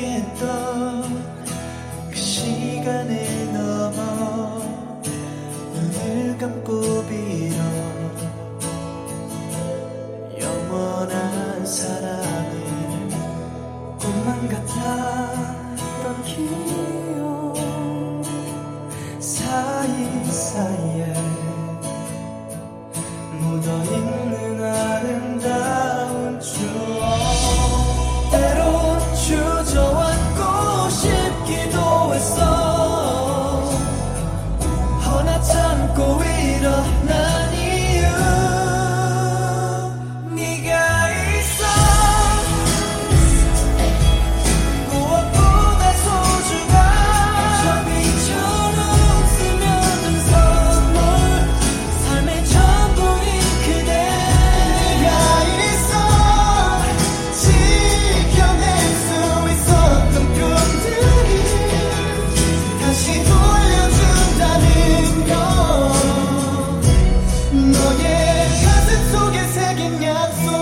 약속했던 그 시간을 넘어 눈을 감고 빌어 영원한 사랑을 꿈만 같았던 기억 사이사이에 묻어있는 아름다운 추억 때론 주저앉고 싶기도 했어 허나 참고 일어난 이유 네가 있어 무엇보다 소중한 저비처럼 스며든 선물 삶의 전부인 그대 네가 있어 지켜낼 수 있었던 꿈들이 다시 돌려준다는 건 너의 가슴 속에 새긴 약속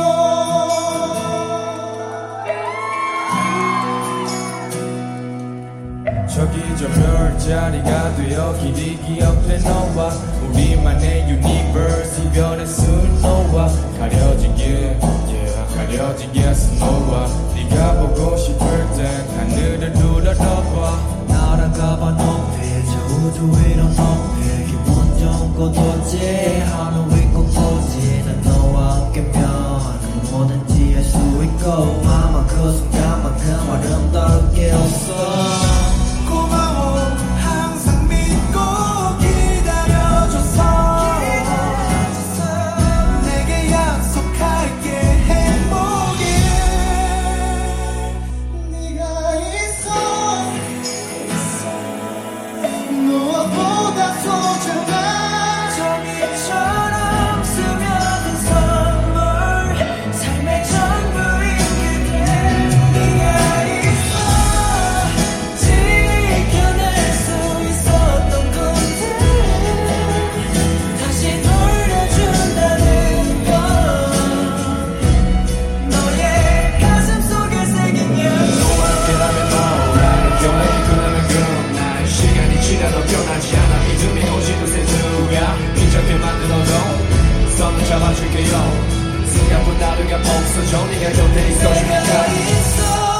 저기 저 별자리가 되어 길이 기억돼 너와 우리만의 유니버스 이별의 스노와 가려지게 가려지게 스노와 네가 보고 싶을 땐 하늘을 누르러봐 날아가봐 높이 저 우주 위로 높이 기분 좋은 곳 오지 하늘 위 꼭오지 난 너와 함께면 뭐든지 할 수 있고 아마 그 순간만큼 아름다울 게 없어 고마워 항상 믿고 기다려줘서 내게 약속할게 행복이 네가 있어 무엇보다 소중한 종이처럼 스며든 선물 삶의 전부인 그대 네가 있어 지켜낼 수 있었던 꿈들 다시 돌려준다는 건 너의 가슴 속에 새긴 약속 함께라면 너라는 경험이 끝나면 그런 날 시간이 지나도 변하지 않아 믿음이 오지도 세수야 이렇게 만들어도 손을 잡아줄게요 순간보다 내가 없어져 네가 곁에 있어주니까 있어